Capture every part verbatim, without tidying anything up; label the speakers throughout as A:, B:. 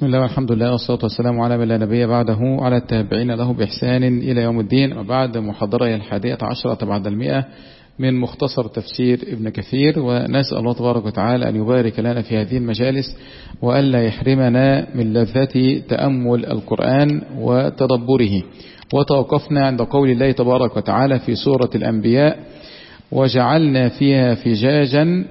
A: بسم الله والحمد لله والصلاة والسلام على من لا نبي بعده على التابعين له بإحسان إلى يوم الدين. وبعد محاضرة الحادية عشرة بعد المئة من مختصر تفسير ابن كثير، ونسأل الله تبارك وتعالى أن يبارك لنا في هذه المجالس وألا يحرمنا من لذة تأمل القرآن وتدبره. وتوقفنا عند قول الله تبارك وتعالى في سورة الأنبياء: وجعلنا فيها فجاجا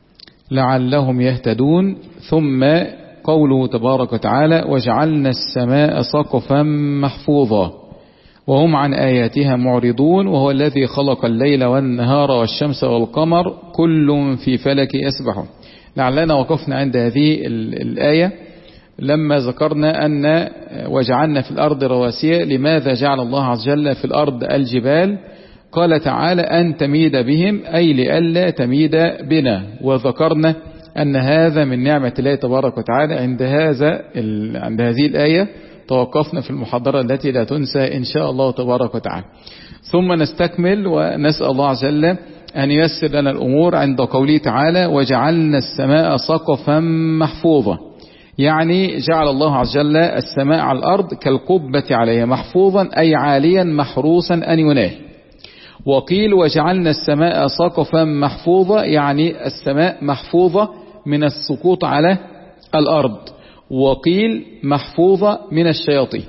A: لعلهم يهتدون. ثم قوله تبارك وتعالى: وجعلنا السماء سقفا محفوظا وهم عن آياتها معرضون، وهو الذي خلق الليل والنهار والشمس والقمر كل في فلك يسبحون. لعلنا وقفنا عند هذه الآية لما ذكرنا أن وجعلنا في الأرض رواسي. لماذا جعل الله عز وجل في الأرض الجبال؟ قال تعالى: أن تميد بهم، أي لئلا تميد بنا. وذكرنا أن هذا من نعمة الله تبارك وتعالى. عند هذا عند هذه الآية توقفنا في المحاضرة التي لا تنسى إن شاء الله تبارك وتعالى. ثم نستكمل ونسأل الله عز وجل أن ييسر لنا الأمور عند قوله تعالى: وجعلنا السماء سقفا محفوظا، يعني جعل الله عز وجل السماء على الأرض كالقبة عليها محفوظا، أي عاليا محروسا أن ينال. وقيل: وجعلنا السماء سقفا محفوظة، يعني السماء محفوظة من السقوط على الأرض. وقيل: محفوظة من الشياطين.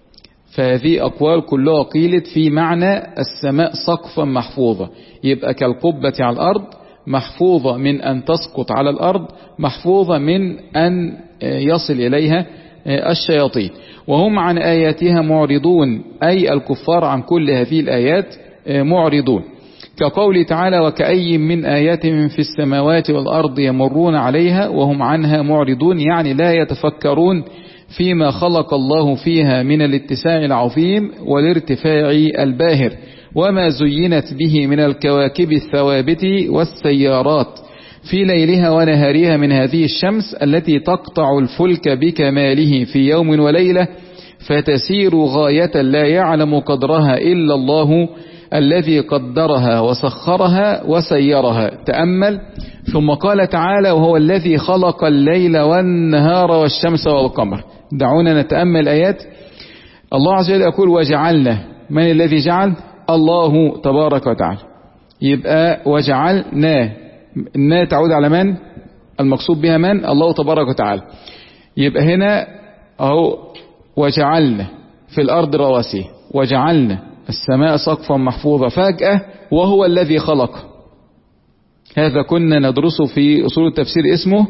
A: فهذه أقوال كلها قيلت في معنى السماء سقفا محفوظة، يبقى كالقبة على الأرض، محفوظة من أن تسقط على الأرض، محفوظة من أن يصل إليها الشياطين. وهم عن آياتها معرضون، أي الكفار عن كل هذه الآيات معرضون. كقول تعالى: وكأي من آيات في السماوات والأرض يمرون عليها وهم عنها معرضون، يعني لا يتفكرون فيما خلق الله فيها من الاتساع العظيم والارتفاع الباهر، وما زينت به من الكواكب الثوابت والسيارات في ليلها ونهارها من هذه الشمس التي تقطع الفلك بكماله في يوم وليلة فتسير غاية لا يعلم قدرها إلا الله الذي قدرها وسخرها وسيرها. تأمل. ثم قال تعالى: وهو الذي خلق الليل والنهار والشمس والقمر. دعونا نتأمل آيات. الله عز وجل يقول: وجعلنا. من الذي جعل؟ الله تبارك وتعالى. يبقى وجعلنا، نا تعود على من؟ المقصود بها من؟ الله تبارك وتعالى. يبقى هنا اهو وجعلنا في الأرض رواسي، وجعلنا السماء سقفا محفوظة. فجأة وهو الذي خلق. هذا كنا ندرسه في أصول التفسير، اسمه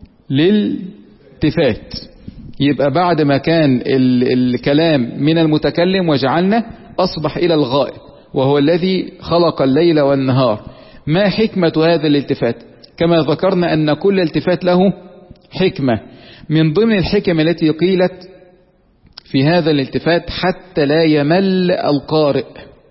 A: للالتفات. يبقى بعد ما كان الكلام من المتكلم وجعلنا، أصبح إلى الغائب، وهو الذي خلق الليل والنهار. ما حكمة هذا الالتفات؟ كما ذكرنا أن كل التفات له حكمة. من ضمن الحكم التي قيلت في هذا الالتفات: حتى لا يمل القارئ.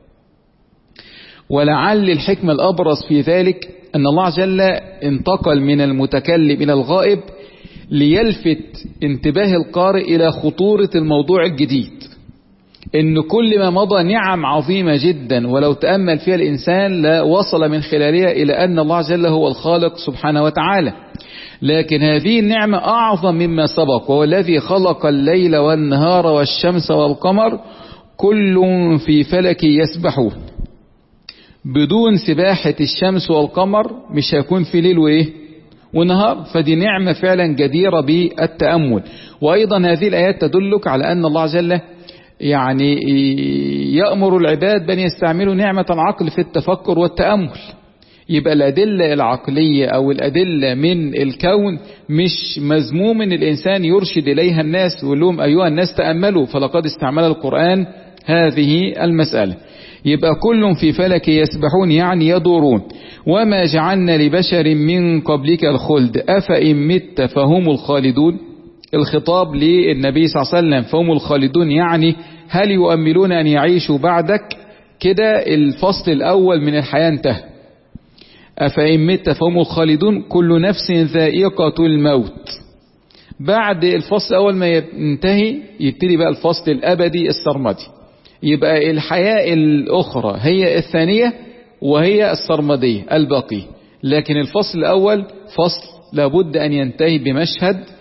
A: ولعل الحكمة الأبرز في ذلك أن الله عز وجل انتقل من المتكلم إلى الغائب ليلفت انتباه القارئ إلى خطورة الموضوع الجديد، إن كل ما مضى نعم عظيمة جدا، ولو تأمل فيها الإنسان لا وصل من خلالها إلى أن الله عز وجل هو الخالق سبحانه وتعالى. لكن هذه النعمة أعظم مما سبق، وهو الذي خلق الليل والنهار والشمس والقمر كل في فلك يسبحون. بدون سباحة الشمس والقمر مش هيكون في ليل وإيه ونهار. فدي نعمة فعلا جديرة بالتأمل. وأيضا هذه الآيات تدلك على أن الله عز وجل يعني يأمر العباد بأن يستعملوا نعمة العقل في التفكر والتأمل. يبقى الأدلة العقلية أو الأدلة من الكون مش مذموم ان الإنسان يرشد إليها الناس ويقول لهم: أيها الناس تأملوا، فلقد استعمل القرآن هذه المسألة. يبقى كل في فلك يسبحون، يعني يدورون. وما جعلنا لبشر من قبلك الخلد أفإن مت فهم الخالدون. الخطاب للنبي صلى الله عليه وسلم، فهم الخالدون، يعني هل يؤملون أن يعيشوا بعدك؟ كده الفصل الأول من الحياة انتهى. أفإن مت فهم الخالدون كل نفس ذائقة الموت. بعد الفصل الأول ما ينتهي يبتدي بقى الفصل الأبدي السرمدي. يبقى الحياة الأخرى هي الثانية وهي السرمدية الباقية. لكن الفصل الأول فصل لابد أن ينتهي بمشهد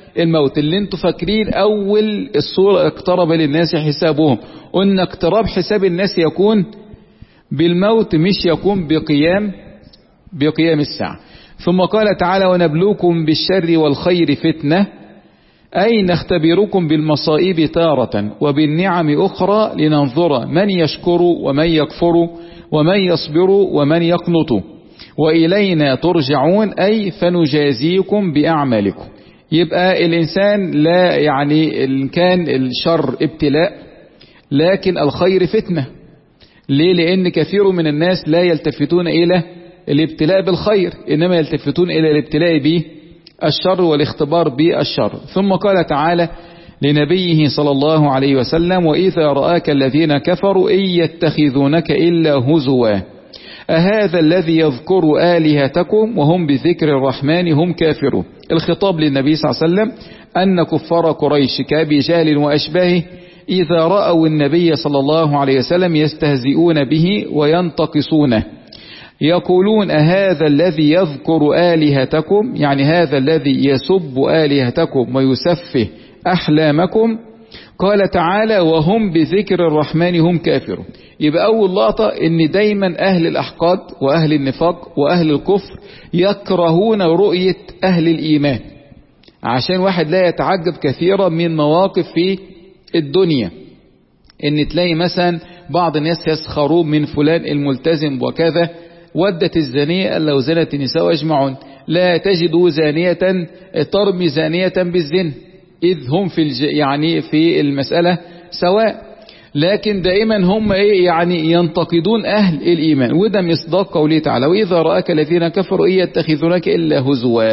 A: الموت، اللي انتوا فاكرين اول الصورة اقترب للناس حسابهم، قلنا اقتراب حساب الناس يكون بالموت مش يكون بقيام بقيام الساعة. ثم قال تعالى ونبلوكم بالشر والخير فتنة، أي نختبركم بالمصائب تارة وبالنعم أخرى لننظر من يشكر ومن يكفر ومن يصبر ومن يقنط وإلينا ترجعون، أي فنجازيكم بأعمالكم. يبقى الإنسان لا يعني إن كان الشر ابتلاء لكن الخير فتنة. ليه؟ لأن كثير من الناس لا يلتفتون إلى الابتلاء بالخير، إنما يلتفتون إلى الابتلاء بالشر والاختبار بالشر. ثم قال تعالى لنبيه صلى الله عليه وسلم وإذا رآك الذين كفروا إن يتخذونك إلا هزوا أهذا الذي يذكر آلهتكم وهم بذكر الرحمن هم كافرون. الخطاب للنبي صلى الله عليه وسلم أن كفار قريش كأبي جهل وأشباهه إذا رأوا النبي صلى الله عليه وسلم يستهزئون به وينتقصونه، يقولون أهذا الذي يذكر آلهتكم، يعني هذا الذي يسب آلهتكم ويسفه أحلامكم. قال تعالى وهم بذكر الرحمن هم كافرون. يبقى أول لقطة إن دايما أهل الأحقاد وأهل النفاق وأهل الكفر يكرهون رؤية أهل الإيمان، عشان واحد لا يتعجب كثيرا من مواقف في الدنيا، إن تلاقي مثلا بعض الناس يسخرون من فلان الملتزم وكذا، ودت الزانية لو زنت النساء أجمعون، لا تجدوا زانية ترمي زانية بالزنا إذ هم في الج... يعني في المسألة سواء، لكن دائما هم إيه يعني ينتقدون أهل الإيمان. وده مصداق قوله تعالى وإذا رآك الذين كفروا إن يتخذونك إلا هزوا.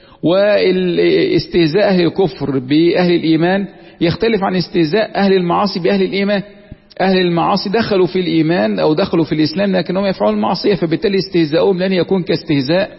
A: والاستهزاء أهل الكفر بأهل الإيمان يختلف عن استهزاء أهل المعاصي بأهل الإيمان. أهل المعاصي دخلوا في الإيمان أو دخلوا في الإسلام لكنهم يفعلون المعصية، فبالتالي استهزاؤهم لن يكون كاستهزاء.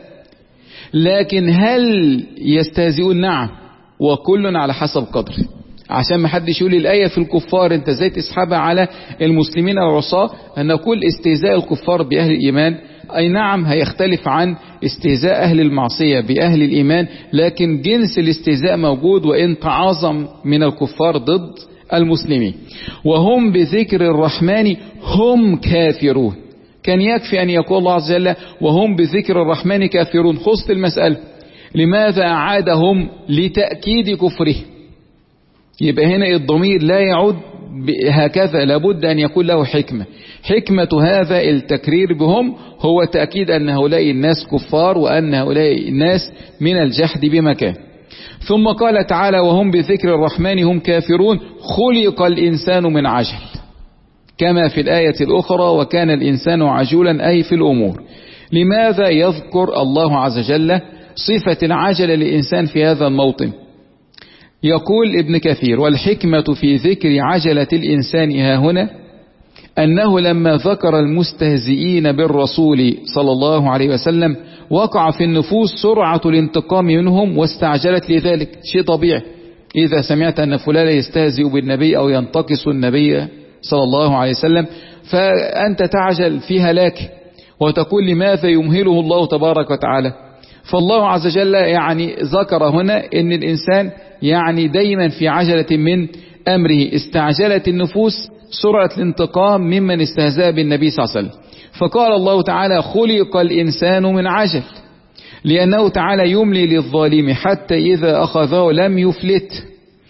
A: لكن هل يستهزئون؟ نعم، وكل على حسب قدره، عشان ما حدش يقول الآية في الكفار انت ازاي تسحبها على المسلمين العصاة. أن كل استهزاء الكفار بأهل الإيمان أي نعم هيختلف عن استهزاء أهل المعصية بأهل الإيمان، لكن جنس الاستهزاء موجود وإن تعاظم من الكفار ضد المسلمين. وهم بذكر الرحمن هم كافرون. كان يكفي أن يقول الله عز وجل وهم بذكر الرحمن كافرون، خصت المسألة. لماذا أعادهم؟ لتأكيد كفره. يبقى هنا الضمير لا يعود هكذا، لابد أن يكون له حكمة. حكمة هذا التكرير بهم هو تأكيد أن هؤلاء الناس كفار وأن هؤلاء الناس من الجحد بمكان. ثم قال تعالى وهم بذكر الرحمن هم كافرون خلق الإنسان من عجل، كما في الآية الأخرى وكان الإنسان عجولا أي في الأمور. لماذا يذكر الله عز وجل صفة العجل للإنسان في هذا الموطن؟ يقول ابن كثير والحكمة في ذكر عجلة الإنسان ها هنا أنه لما ذكر المستهزئين بالرسول صلى الله عليه وسلم وقع في النفوس سرعة الانتقام منهم واستعجلت لذلك. شيء طبيعي، إذا سمعت أن فلان يستهزئ بالنبي أو ينتقص النبي صلى الله عليه وسلم فأنت تعجل في هلاكه وتقول لماذا يمهله الله تبارك وتعالى. فالله عز وجل يعني ذكر هنا أن الإنسان يعني دايما في عجلة من أمره. استعجلت النفوس سرعة الانتقام ممن استهزأ بالنبي صلى الله عليه وسلم. فقال الله تعالى خلق الإنسان من عجل، لأنه تعالى يملي للظالم حتى إذا أخذه لم يفلت،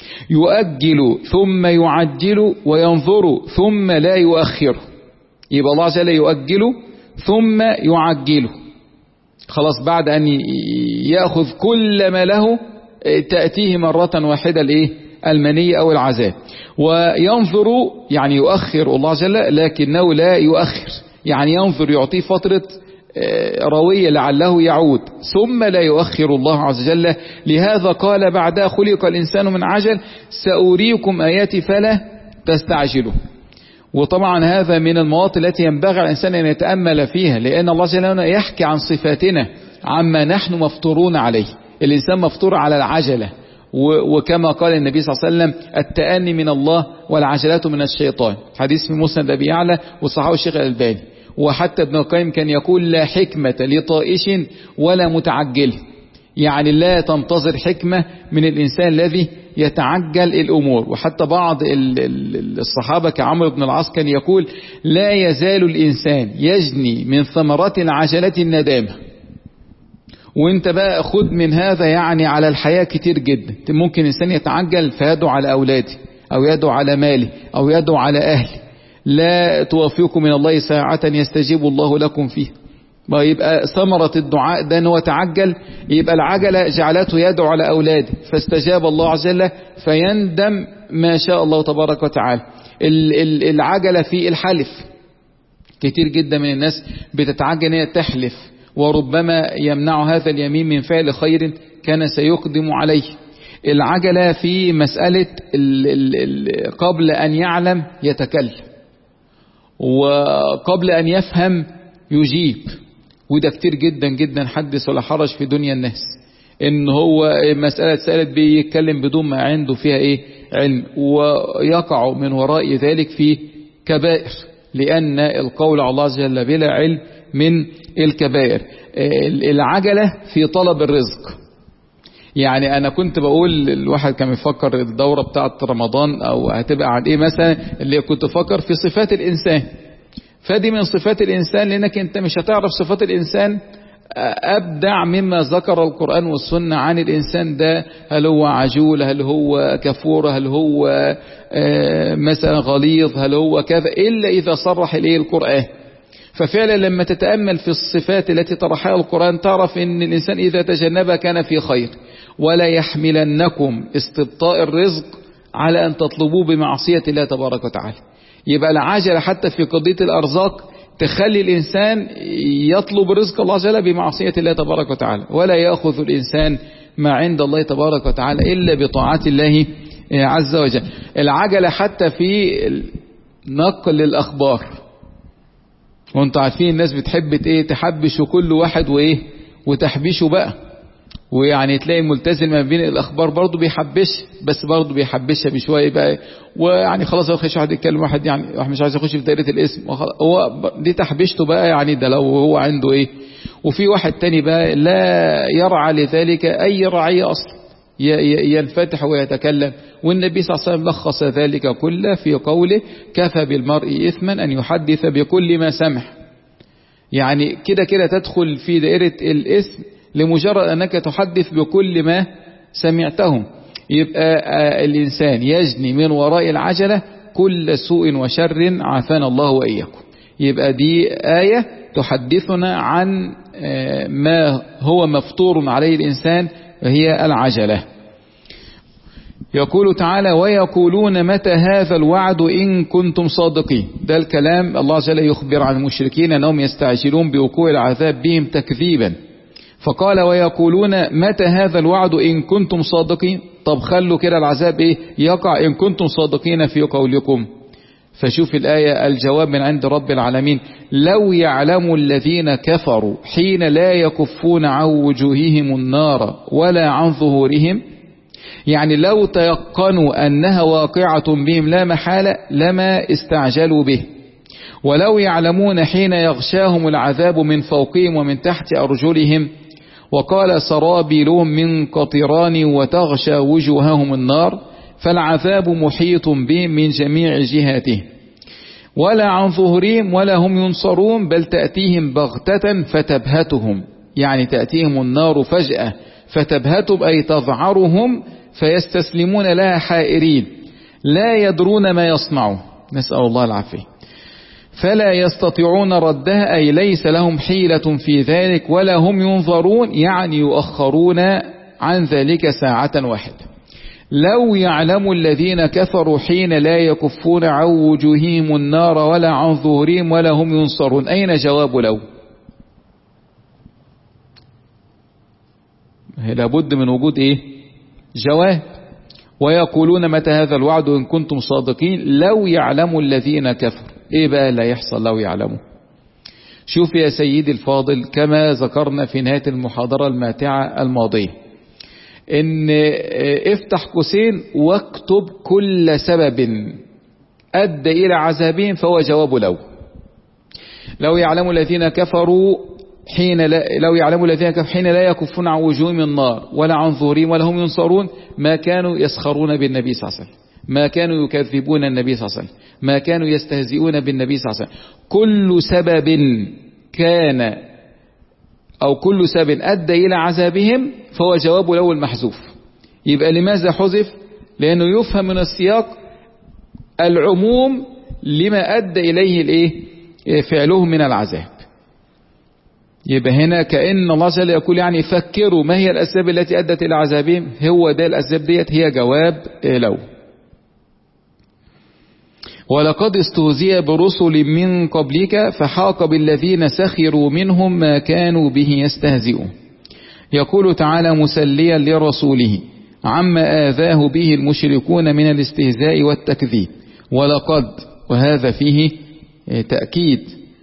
A: يؤجل ثم يعجل وينظر ثم لا يؤخر. يبقى الله عز وجل يؤجل ثم يعجله، خلاص بعد أن يأخذ كل ما له تأتيه مرة واحدة الإيه؟ المنية أو العذاب. وينظر يعني يؤخر الله عز وجل لكنه لا يؤخر، يعني ينظر يعطيه فترة روية لعله يعود، ثم لا يؤخر الله عز وجل. لهذا قال بعدها خلق الإنسان من عجل سأريكم آياتي فلا تستعجلوا. وطبعا هذا من المواطن التي ينبغي الإنسان أن يتأمل فيها، لأن الله جل وعلا يحكي عن صفاتنا عما نحن مفطورون عليه. الإنسان مفطور على العجلة، وكما قال النبي صلى الله عليه وسلم التأني من الله والعجلات من الشيطان، حديث في مسند أبي يعلى وصححه الشيخ الألباني. وحتى ابن القيم كان يقول لا حكمة لطائش ولا متعجل، يعني لا تنتظر حكمة من الإنسان الذي يتعجل الأمور. وحتى بعض الصحابة كعمرو بن العاص كان يقول لا يزال الإنسان يجني من ثمرات العجلة الندامة. وانت بقى خد من هذا يعني على الحياة كتير جدا. ممكن إنسان يتعجل فيدعو على أولاده أو يدعو على ماله أو يدعو على أهله، لا توفيكم من الله ساعة يستجيب الله لكم فيه. ما يبقى ثمرة الدعاء ده أنه تعجل، يبقى العجلة جعلته يدعو على أولاده فاستجاب الله عز وجل فيندم ما شاء الله تبارك وتعالى. العجلة في الحلف، كتير جدا من الناس بتتعجل هي تحلف، وربما يمنع هذا اليمين من فعل خير كان سيقدم عليه. العجلة في مسألة قبل أن يعلم يتكلم، وقبل أن يفهم يجيب. وده كتير جدا جدا حدث ولا حرج في دنيا الناس، ان هو مسألة سألت بيتكلم بدون ما عنده فيها ايه علم، ويقع من وراء ذلك في كبائر، لأن القول على الله عز وجل بلا علم من الكبائر. العجلة في طلب الرزق. يعني انا كنت بقول الواحد كان يفكر الدورة بتاعت رمضان او هتبقى عن ايه مثلا، اللي كنت فكر في صفات الانسان. فدي من صفات الانسان، لانك انت مش هتعرف صفات الانسان ابدع مما ذكر القرآن والسنة عن الانسان ده. هل هو عجول، هل هو كفور، هل هو مثلا غليظ، هل هو كذا، الا اذا صرح اليه القرآن. ففعلا لما تتأمل في الصفات التي طرحها القرآن تعرف ان الانسان اذا تجنبها كان في خير. ولا يحملنكم استبطاء الرزق على ان تطلبوه بمعصية الله تبارك وتعالى. يبقى العجلة حتى في قضية الارزاق تخلي الانسان يطلب رزق الله جل بمعصية الله تبارك وتعالى، ولا يأخذ الانسان ما عند الله تبارك وتعالى الا بطاعة الله عز وجل. العجلة حتى في نقل الاخبار، وانتوا عارفين الناس بتحب ايه تحبش كل واحد وايه وتحبيشه بقى. ويعني تلاقي ملتزم ما بين الاخبار برضه بيحبش، بس برضه بيحبشها بشويه بقى. ويعني خلاص يخش واحد يتكلم واحد يعني واحد مش عايز يخش في دائره الاسم، هو دي تحبشته بقى. يعني ده لو هو عنده ايه. وفي واحد تاني بقى لا يرعى لذلك اي رعيه اصلا، ينفتح ويتكلم. والنبي صلى الله عليه وسلم لخص ذلك كله في قوله كفى بالمرء إثما أن يحدث بكل ما سمع. يعني كده كده تدخل في دائرة الإثم لمجرد أنك تحدث بكل ما سمعته. يبقى الإنسان يجني من وراء العجلة كل سوء وشر عافانا الله وإياكم. يبقى دي آية تحدثنا عن ما هو مفطور عليه الإنسان وهي العجلة. يقول تعالى ويقولون متى هذا الوعد إن كنتم صادقين. ده الكلام الله جل يخبر عن المشركين أنهم يستعجلون بوقوع العذاب بهم تكذيبا. فقال ويقولون متى هذا الوعد إن كنتم صادقين. طب خلوا كده العذاب إيه يقع إن كنتم صادقين في قولكم. فشوف الآية الجواب من عند رب العالمين لو يعلم الذين كفروا حين لا يكفون عن وجوههم النار ولا عن ظهورهم. يعني لو تيقنوا أنها واقعة بهم لا محالة لما استعجلوا به. ولو يعلمون حين يغشاهم العذاب من فوقهم ومن تحت أرجلهم. وقال سرابيلهم من قطران وتغشى وجوههم النار فالعذاب محيط بهم من جميع جهاته. ولا عن ظهورهم ولا هم ينصرون بل تأتيهم بغتة فتبهتهم. يعني تأتيهم النار فجأة فتبهتهم أي تذعرهم فيستسلمون لها حائرين لا يدرون ما يصنعون. نسأل الله العافية. فلا يستطيعون ردها أي ليس لهم حيلة في ذلك ولا هم ينظرون يعني يؤخرون عن ذلك ساعة واحدة. لو يعلم الذين كفروا حين لا يكفون عن وجوههم النار ولا عن ظهورهم ولا هم ينصرون. أين جواب لو؟ لابد من وجود ايه جواب. ويقولون متى هذا الوعد إن كنتم صادقين لو يعلم الذين كفروا. ايه بقى اللي يحصل لو يعلموا؟ شوف يا سيدي الفاضل كما ذكرنا في نهاية المحاضرة الماتعة الماضية ان افتح قوسين واكتب كل سبب ادى الى عذابهم فهو جواب لو. لو يعلم الذين كفروا حين لا لو يعلم الذين كفروا حين لا يكفون عن وجوههم النار ولا عن ظهورهم ولا هم ينصرون ما كانوا يسخرون بالنبي صلى الله عليه وسلم، ما كانوا يكذبون النبي صلى الله عليه وسلم، ما كانوا يستهزئون بالنبي صلى الله عليه وسلم. كل سبب كان أو كل سبب أدى إلى عذابهم فهو جواب الأول محذوف. يبقى لماذا حذف؟ لأنه يفهم من السياق العموم لما أدى إليه الإيه فعلهم من العذاب. يبقى هنا كأن الله جل يقول يعني فكروا ما هي الأسباب التي أدت إلى عذابهم، هو ده الأسباب ديت هي جواب لو. ولقد استهزئ برسل من قبلك فحاق بالذين سخروا منهم ما كانوا به يستهزئون. يقول تعالى مسليا لرسوله عما آذاه به المشركون من الاستهزاء والتكذيب. ولقد وهذا فيه تأكيد،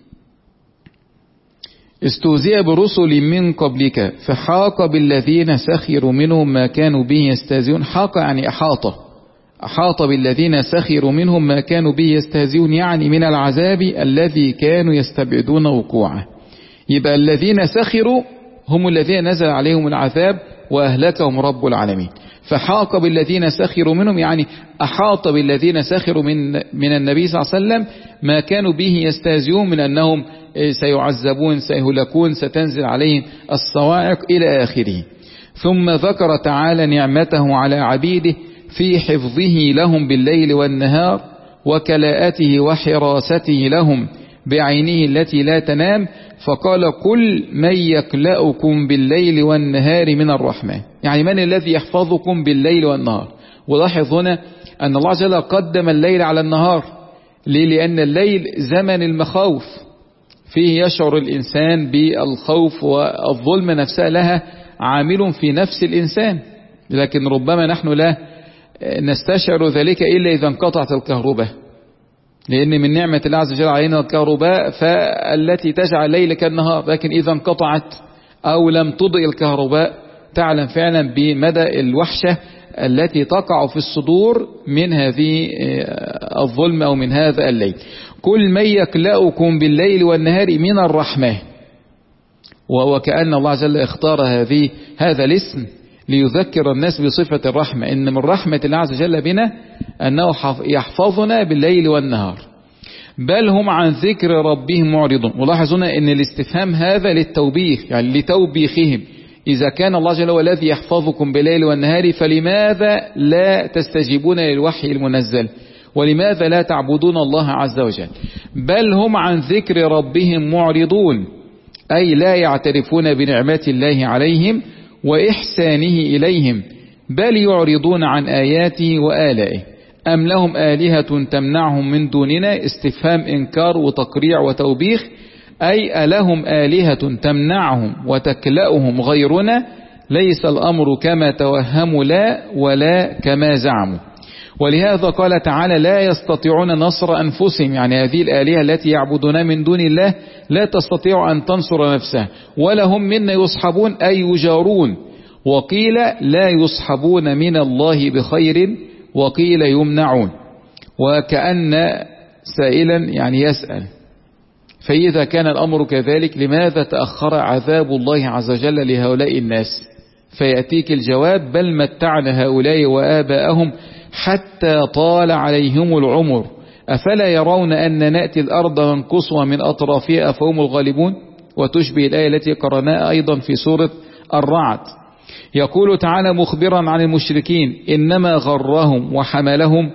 A: استهزئ برسل من قبلك فحاق بالذين سخروا منهم ما كانوا به يستهزئون. حاق يعني أحاط، أحاط بالذين سخروا منهم ما كانوا به يستهزئون، يعني من العذاب الذي كانوا يستبعدون وقوعه. يبقى الذين سخروا هم الذين نزل عليهم العذاب وأهلكهم رب العالمين. فحاق بالذين سخروا منهم يعني أحاط بالذين سخروا من من النبي صلى الله عليه وسلم ما كانوا به يستهزئون من أنهم سيعذبون سيهلكون ستنزل عليهم الصواعق إلى آخره. ثم ذكر تعالى نعمته على عبيده في حفظه لهم بالليل والنهار وكلاءته وحراسته لهم بعينه التي لا تنام، فقال كل من يكلأكم بالليل والنهار من الرحمن، يعني من الذي يحفظكم بالليل والنهار. ولاحظ هنا أن الله جل قدم الليل على النهار. ليه؟ لأن الليل زمن المخاوف، فيه يشعر الإنسان بالخوف، والظلم نفسها لها عامل في نفس الإنسان، لكن ربما نحن لا نستشعر ذلك إلا إذا انقطعت الكهرباء، لأن من نعمة الله عز وجل علينا الكهرباء فالتي تجعل الليل كالنهار، لكن إذا انقطعت أو لم تضئ الكهرباء تعلم فعلا بمدى الوحشة التي تقع في الصدور من هذه الظلم أو من هذا الليل. كل من يكلأكم بالليل والنهار من الرحمة، وهو كأن الله عز وجل اختار هذه هذا الاسم ليذكر الناس بصفة الرحمة، إن من رحمة الله عز وجل بنا أنه يحفظنا بالليل والنهار. بل هم عن ذكر ربهم معرضون. ولاحظونا أن الاستفهام هذا للتوبيخ، يعني لتوبيخهم. إذا كان الله جل وعلا الذي يحفظكم بالليل والنهار فلماذا لا تستجيبون للوحي المنزل؟ ولماذا لا تعبدون الله عز وجل؟ بل هم عن ذكر ربهم معرضون، أي لا يعترفون بنعمة الله عليهم وإحسانه إليهم، بل يعرضون عن آياته وآلائه. أم لهم آلهة تمنعهم من دوننا؟ استفهام إنكار وتقريع وتوبيخ، أي ألهم آلهة تمنعهم وتكلأهم غيرنا؟ ليس الأمر كما توهموا لا ولا كما زعموا. ولهذا قال تعالى لا يستطيعون نصر أنفسهم، يعني هذه الآلهة التي يعبدون من دون الله لا تستطيع أن تنصر نفسها، ولا هم منا يصحبون أي يجارون. وقيل لا يصحبون من الله بخير، وقيل يمنعون. وكأن سائلا يعني يسأل، فإذا كان الأمر كذلك لماذا تأخر عذاب الله عز وجل لهؤلاء الناس؟ فيأتيك الجواب بل متعنا هؤلاء وآباءهم حتى طال عليهم العمر أفلا يرون أن نأتي الأرض ننقصها من أطرافها فهم الغالبون. وتشبه الآية التي قرأناها أيضا في سورة الرعد. يقول تعالى مخبرا عن المشركين إنما غرهم وحملهم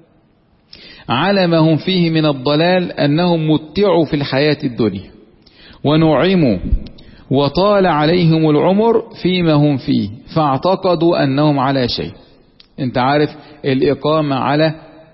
A: على ما هم فيه من الضلال أنهم متعوا في الحياة الدنيا ونعموا وطال عليهم العمر فيما هم فيه فاعتقدوا أنهم على شيء. انت عارف الإقامة على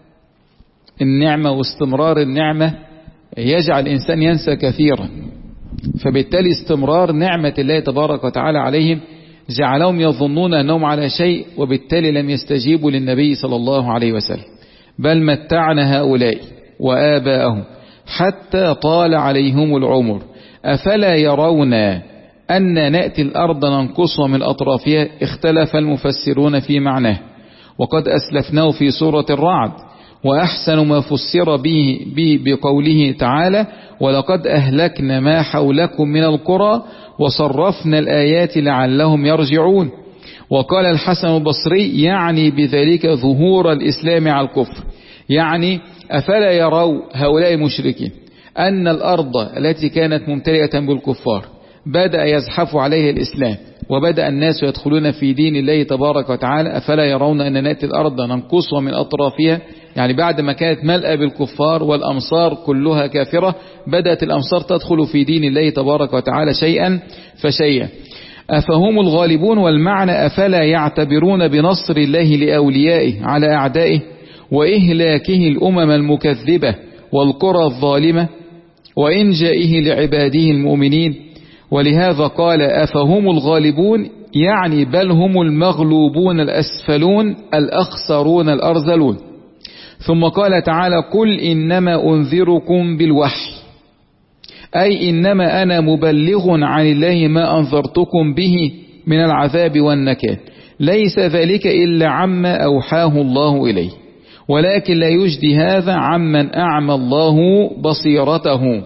A: النعمة واستمرار النعمة يجعل الإنسان ينسى كثيرا، فبالتالي استمرار نعمة الله تبارك وتعالى عليهم جعلهم يظنون أنهم على شيء، وبالتالي لم يستجيبوا للنبي صلى الله عليه وسلم. بل متعنا هؤلاء وآباءهم حتى طال عليهم العمر أفلا يرون أن نأتي الأرض ننقصها من أطرافها. اختلف المفسرون في معناه، وقد أسلفناه في سورة الرعد. وأحسن ما فسر به, به بقوله تعالى ولقد أهلكنا ما حولكم من القرى وصرفنا الآيات لعلهم يرجعون. وقال الحسن البصري يعني بذلك ظهور الإسلام على الكفر، يعني أفلا يروا هؤلاء المشركين أن الأرض التي كانت ممتلئة بالكفار بدأ يزحف عليها الإسلام وبدأ الناس يدخلون في دين الله تبارك وتعالى، أفلا يرون أن نأتي الأرض ننقصها من أطرافها، يعني بعد ما كانت ملأة بالكفار والأمصار كلها كافرة بدأت الأمصار تدخل في دين الله تبارك وتعالى شيئا فشيئا. أفهم الغالبون، والمعنى أفلا يعتبرون بنصر الله لأوليائه على أعدائه وإهلاكه الأمم المكذبة والقرى الظالمة وإنجائه لعباده المؤمنين. ولهذا قال أفهم الغالبون، يعني بل هم المغلوبون الأسفلون الأخسرون الأرذلون. ثم قال تعالى قل إنما أنذركم بالوحي، أي إنما أنا مبلغ عن الله ما أنذرتكم به من العذاب والنكال، ليس ذلك إلا عما أوحاه الله إليه، ولكن لا يجدي هذا عمن أعمى الله بصيرته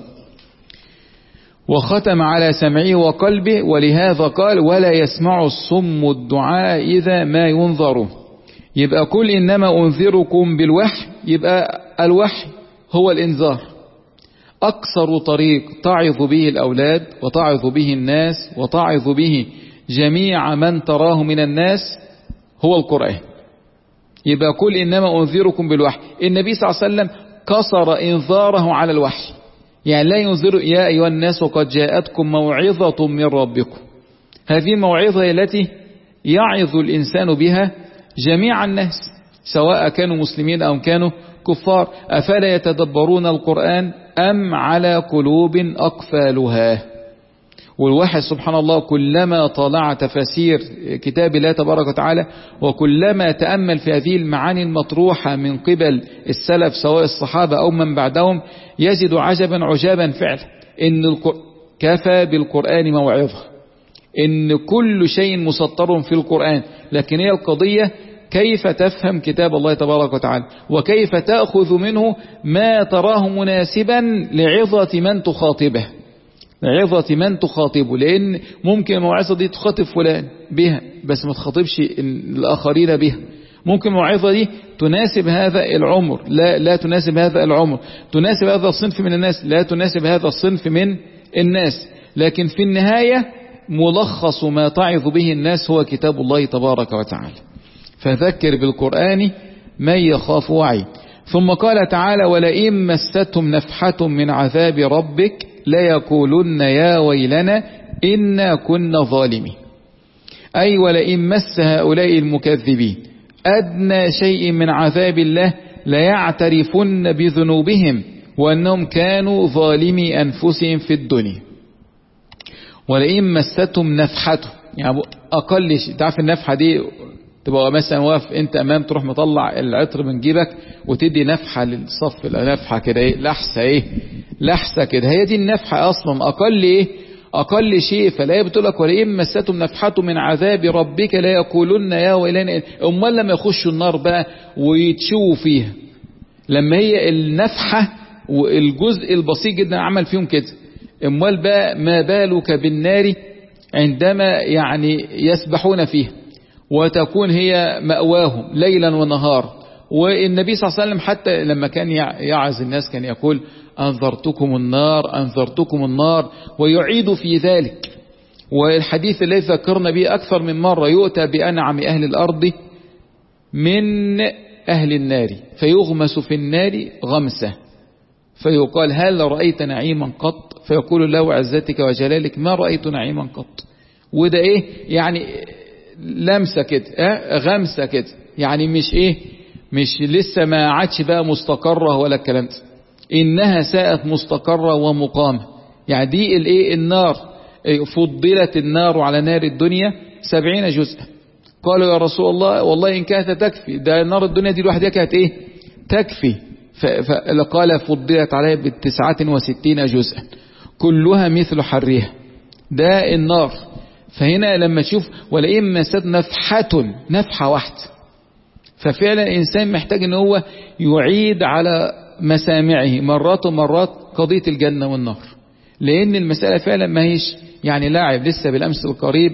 A: وختم على سمعه وقلبه. ولهذا قال ولا يسمع الصم الدعاء إذا ما ينذره. يبقى كل إنما أنذركم بالوحي، يبقى الوحي هو الإنذار، أكثر طريق تعظ به الأولاد وتعظ به الناس وتعظ به جميع من تراه من الناس هو القرآن. يبقى كل إنما أنذركم بالوحي. النبي صلى الله عليه وسلم قصر إنذاره على الوحي، يعني لا ينذر يا أيها الناس قد جاءتكم موعظة من ربكم. هذه الموعظة التي يعظ الإنسان بها جميع الناس سواء كانوا مسلمين أو كانوا كفار. أفلا يتدبرون القرآن أم على قلوب أقفالها. والواحد سبحان الله كلما طالع تفاسير كتاب الله تبارك وتعالى وكلما تأمل في هذه المعاني المطروحة من قبل السلف سواء الصحابة أو من بعدهم يجد عجبا عجابا فعلا. إن كفى بالقرآن موعظة، إن كل شيء مسطر في القرآن، لكن هي القضية كيف تفهم كتاب الله تبارك وتعالى وكيف تأخذ منه ما تراه مناسبا لعظة من تخاطبه عظة من تخاطبه. لأن ممكن الموعظة دي تخاطب فلان بها بس ما تخاطبش الآخرين بها. ممكن الموعظة دي تناسب هذا العمر لا لا تناسب هذا العمر، تناسب هذا الصنف من الناس لا تناسب هذا الصنف من الناس، لكن في النهاية ملخص ما تعظ به الناس هو كتاب الله تبارك وتعالى. فذكر بالقرآن من يخاف وعيد. ثم قال تعالى ولئن مستهم نفحة من عذاب ربك ليقولن يا ويلنا إنا كنا ظالمين. أي ولئن مس هؤلاء المكذبين أدنى شيء من عذاب الله ليعترفن بذنوبهم وأنهم كانوا ظالمي أنفسهم في الدنيا. ولئن مستهم نفحة، يعني أقل شيء. تعرف النفحة دي تبقى مثلا واقف انت امام تروح مطلع العطر من جيبك وتدي نفحة للصف، نفحة كده ايه لحسة ايه لحسة كده، هي دي النفحة اصلا اقل ايه اقل شيء. فلا بتقولك ولئن مستهم نفحة من عذاب ربك لا يقولن يا ويلنا. امال لما يخشوا النار بقى ويتشووا فيها، لما هي النفحة والجزء البسيط جدا عمل فيهم كده، امال بقى ما بالك بالنار عندما يعني يسبحون فيها وتكون هي مأواهم ليلا ونهار. والنبي صلى الله عليه وسلم حتى لما كان يعظ الناس كان يقول أنذرتكم النار أنذرتكم النار ويعيد في ذلك. والحديث الذي ذكرنا به أكثر من مرة يؤتى بأنعم أهل الأرض من أهل النار فيغمس في النار غمسة فيقال هل رأيت نعيما قط؟ فيقول له عزتك وجلالك ما رأيت نعيما قط. وده ايه يعني لمسة كده اه غمسة كده، يعني مش ايه مش لسه ما عادش بقى مستقرة ولا الكلام ده، انها ساءت مستقرة ومقامة. يعني دي الايه النار فضلت النار على نار الدنيا سبعين جزءا. قالوا يا رسول الله والله ان كانت تكفي، ده نار الدنيا دي لوحدها كانت ايه تكفي. فقال فضلت عليها بالتسعة وستين جزءا كلها مثل حرها، ده النار. فهنا لما تشوف ولئن مست نفحة نفحة واحدة ففعلا الإنسان محتاج ان هو يعيد على مسامعه مرات ومرات قضية الجنة والنار، لأن المسألة فعلا ما هيش يعني لاعب. لسه بالأمس القريب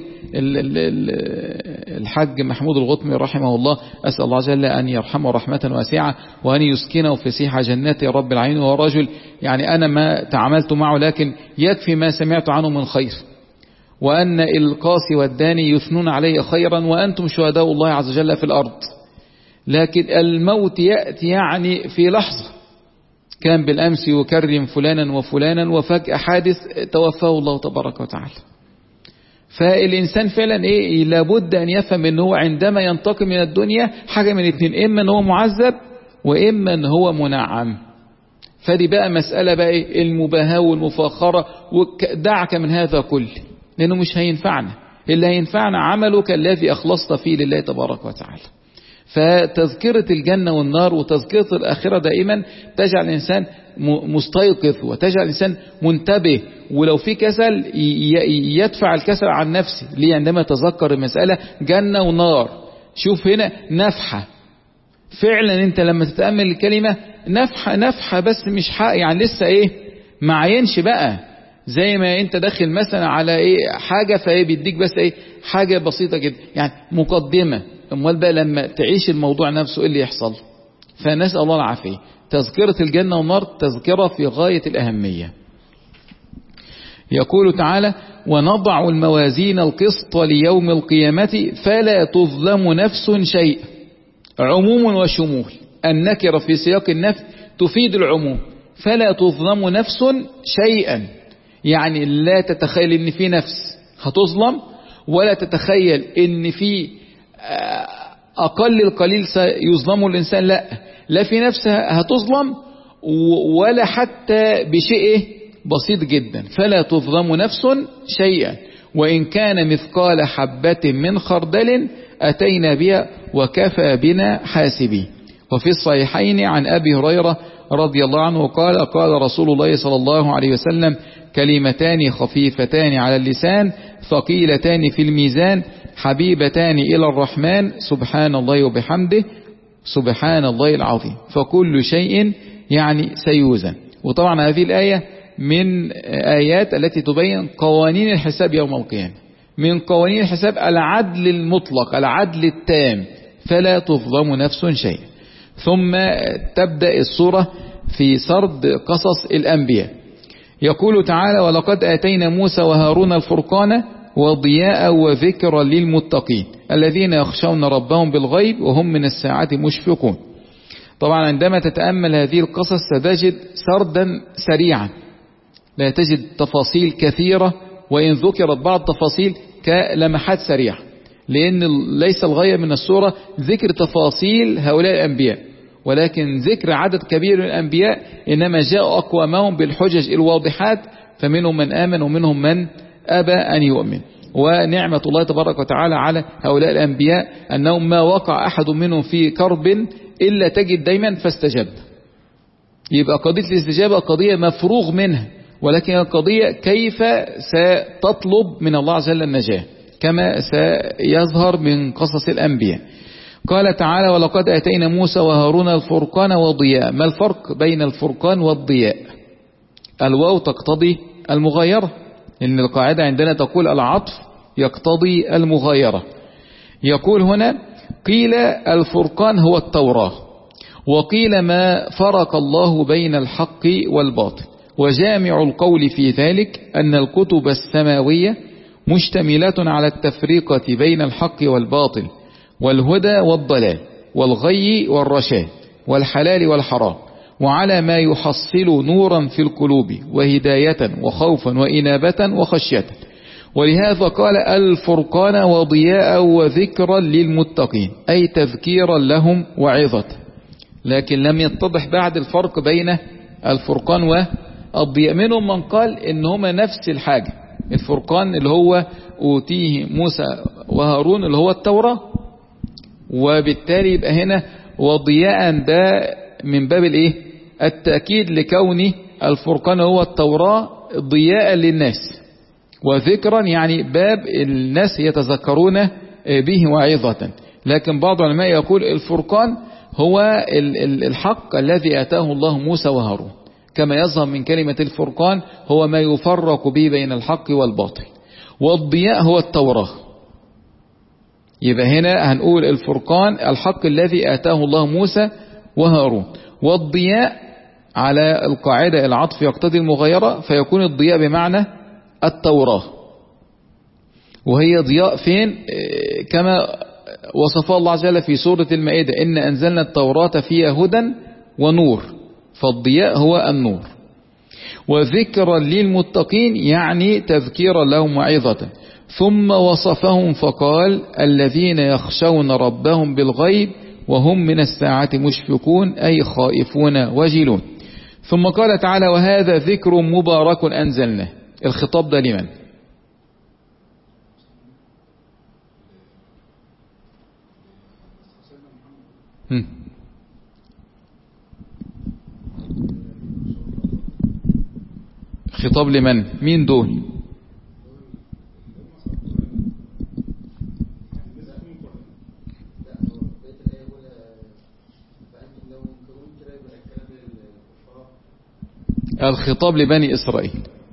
A: الحاج محمود الغطمي رحمه الله، أسأل الله جل أن يرحمه رحمة واسعة وأن يسكنه في سيح جنات رب العالمين. وهو رجل يعني أنا ما تعاملت معه، لكن يكفي ما سمعت عنه من خير، وأن القاسي والداني يثنون عليه خيرا وأنتم شهداء الله عز وجل في الأرض. لكن الموت يأتي يعني في لحظة. كان بالأمس يكرم فلانا وفلانا وفجأة حادث توفاه الله تبارك وتعالى. فالإنسان فعلا إيه لابد أن يفهم أنه عندما ينتقم من الدنيا حاجة من الاثنين، إما أنه معذب وإما أنه هو منعم. فدي بقى مسألة بقى إيه المباهاة والمفاخرة، ودعك من هذا كله لأنه مش هينفعنا. اللي هينفعنا عملك الذي أخلصت فيه لله تبارك وتعالى. فتذكرة الجنة والنار وتذكرة الآخرة دائما تجعل الإنسان مستيقظ وتجعل الإنسان منتبه، ولو في كسل يدفع الكسل عن نفسه. ليه؟ عندما تذكر المسألة جنة ونار. شوف هنا نفحة فعلا، انت لما تتأمل الكلمة نفحة نفحة بس مش حق يعني لسه ايه معينش بقى، زي ما انت داخل مثلا على ايه حاجة فايه بيديك بس ايه حاجة بسيطة جدا يعني مقدمة. امال بقى لما تعيش الموضوع نفسه ايه اللي يحصل؟ فنسأل الله العافية. تذكرة الجنة والنار تذكرة في غاية الأهمية. يقول تعالى: ونضع الموازين القسط ليوم القيامة فلا تظلم نفس شيء. عموم وشمول، النكرة في سياق النفي تفيد العموم. فلا تظلم نفس شيئا يعني لا تتخيل ان في نفس هتظلم، ولا تتخيل ان في أقل القليل سيظلم الإنسان. لا لا في نفسها هتظلم ولا حتى بشيء بسيط جدا. فلا تظلم نفس شيئا وإن كان مثقال حبة من خردل أتينا بها وكفى بنا حاسبين. وفي الصحيحين عن أبي هريرة رضي الله عنه قال: قال رسول الله صلى الله عليه وسلم: كلمتان خفيفتان على اللسان ثقيلتان في الميزان حبيبتان إلى الرحمن سبحان الله وبحمده سبحان الله العظيم فكل شيء يعني سيوزن. وطبعا هذه الآية من آيات التي تبين قوانين الحساب يوم القيامة. من قوانين الحساب العدل المطلق، العدل التام، فلا تظلم نفس شيء. ثم تبدأ السورة في سرد قصص الأنبياء. يقول تعالى: ولقد آتينا موسى وهارون الفرقان وضياء وذكرا للمتقين الذين يخشون ربهم بالغيب وهم من الساعة مشفقون. طبعا عندما تتأمل هذه القصص ستجد سردا سريعا، لا تجد تفاصيل كثيرة، وإن ذكرت بعض التفاصيل كلمحات سريعة، لأن ليس الغاية من السورة ذكر تفاصيل هؤلاء الأنبياء، ولكن ذكر عدد كبير من الأنبياء إنما جاء أقوامهم بالحجج الواضحات، فمنهم من آمن ومنهم من أبى أن يؤمن. ونعمة الله تبارك وتعالى على هؤلاء الأنبياء أنهم ما وقع أحد منهم في كرب إلا تجد دايما فاستجاب. يبقى قضية الاستجابة قضية مفروغ منها، ولكن القضية كيف ستطلب من الله عز وجل النجاة كما سيظهر من قصص الأنبياء. قال تعالى: ولقد آتينا موسى وهارون الفرقان وضياء. ما الفرق بين الفرقان والضياء؟ الواو تقتضي المغايرة، إن القاعدة عندنا تقول العطف يقتضي المغايرة. يقول هنا: قيل الفرقان هو التوراة، وقيل ما فرق الله بين الحق والباطل. وجامع القول في ذلك أن الكتب السماوية مشتملة على التفريقة بين الحق والباطل والهدى والضلال والغي والرشاد والحلال والحرام، وعلى ما يحصل نورا في القلوب وهداية وخوفا وإنابة وخشية. ولهذا قال: الفرقان وضياء وذكرا للمتقين، أي تذكيرا لهم وعظة. لكن لم يتضح بعد الفرق بين الفرقان والضياء. منهم من قال إن هما نفس الحاجة. الفرقان اللي هو أوتيه موسى وهارون اللي هو التوراة، وبالتالي يبقى هنا وضياء ده من باب الايه التأكيد لكون الفرقان هو التوراة ضياء للناس، وذكرا يعني باب الناس يتذكرون به وعظة. لكن بعض العلماء يقول الفرقان هو الحق الذي آتاه الله موسى وهارون، كما يظهر من كلمة الفرقان هو ما يفرق به بين الحق والباطل. والضياء هو التوراة. يبقى هنا هنقول الفرقان الحق الذي آتاه الله موسى وهارون، والضياء على القاعدة العطف يقتضي المغايرة، فيكون الضياء بمعنى التوراة. وهي ضياء فين؟ كما وصفها الله عز وجل في سورة المائدة: إن أنزلنا التوراة فيها هدى ونور. فالضياء هو النور. وذكرا للمتقين يعني تذكيرا لهم وعظة. ثم وصفهم فقال: الذين يخشون ربهم بالغيب وهم من الساعة مشفقون، أي خائفون وجلون. ثم قال تعالى: وهذا ذكر مبارك أنزلناه. الخطاب ده لمن؟ هم. خطاب لمن؟ مين دول؟ الخطاب لبني إسرائيل،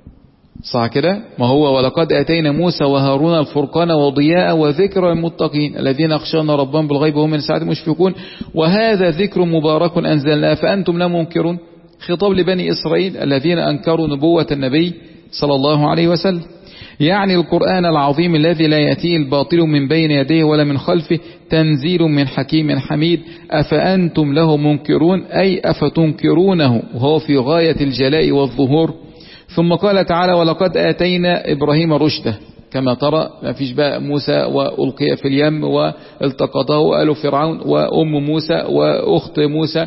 A: صح كده؟ ما هو ولقد آتينا موسى وهارون الفرقان وضياء وذكر للمتقين الذين يخشون ربهم بالغيب وهم من الساعة مشفقون، وهذا ذكر مبارك أنزلناه فأنتم لا منكرون. خطاب لبني إسرائيل الذين أنكروا نبوة النبي صلى الله عليه وسلم. يعني القرآن العظيم الذي لا يأتيه الباطل من بين يديه ولا من خلفه، تنزيل من حكيم حميد، أفأنتم له منكرون، أي أفتنكرونه وهو في غاية الجلاء والظهور. ثم قال تعالى: ولقد آتينا إبراهيم رشده. كما ترى ما فيش بقى موسى وألقي في اليم والتقطه آل فرعون وأم موسى وأخت موسى